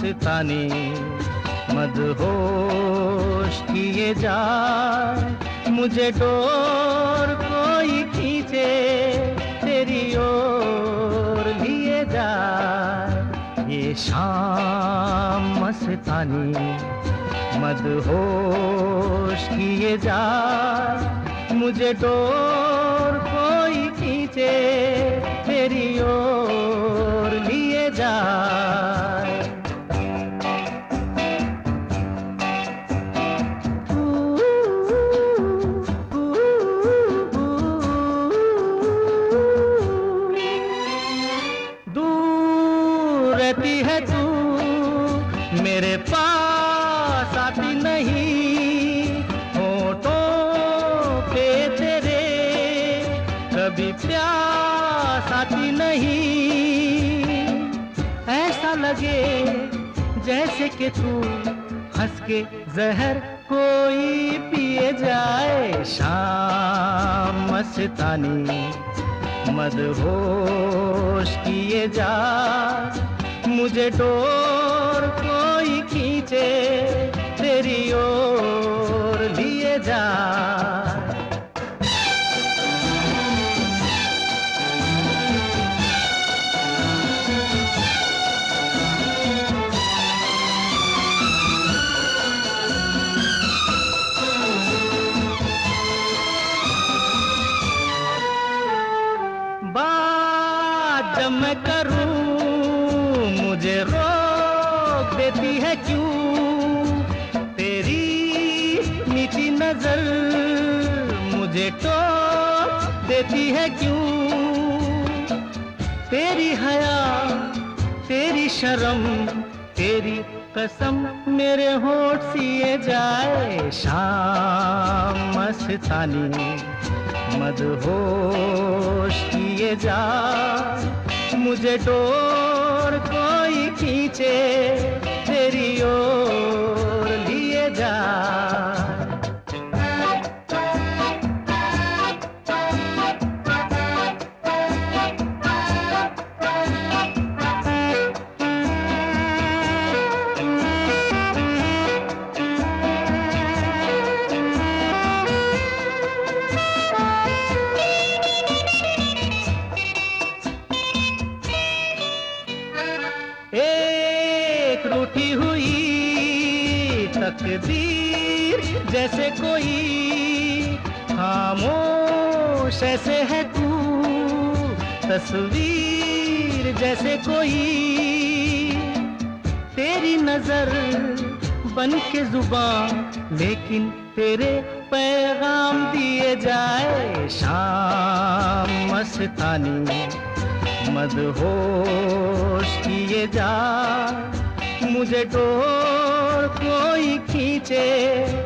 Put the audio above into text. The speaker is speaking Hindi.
मस्तानी मदहोश किए जाए, मुझे डोर कोई खींचे तेरी ओर लिए जाए। ये शाम मस्तानी मदहोश किए जाए, मुझे डोर कोई खींचे तेरी ओर लिए जाए। दूर रहती है तू, मेरे पास आती नहीं, होठों पे तेरे कभी प्यास आती नहीं। ऐसा लगे जैसे कि तू हंस के जहर कोई पिए जाए। शाम मस्तानी मदहोश किए जा, मुझे डोर कोई खींचे तेरी ओर लिए जा। बात जब मैं करूं मुझे रोक देती है क्यों, तेरी मीठी नजर मुझे टोक देती है क्यों। तेरी हया तेरी शर्म तेरी कसम मेरे होठ सिए जाए। शाम मस्तानी मदहोश किए जा, मुझे डोर कोई खींचे तेरी ओर लिए जा। एक रूठी हुई तकदीर जैसे कोई, खामोश ऐसे है तू तस्वीर जैसे कोई। तेरी नजर बन के जुबान लेकिन तेरे पैगाम दिए जाए। शाम मस्तानी मदहोश किए जा, मुझे डोर कोई खींचे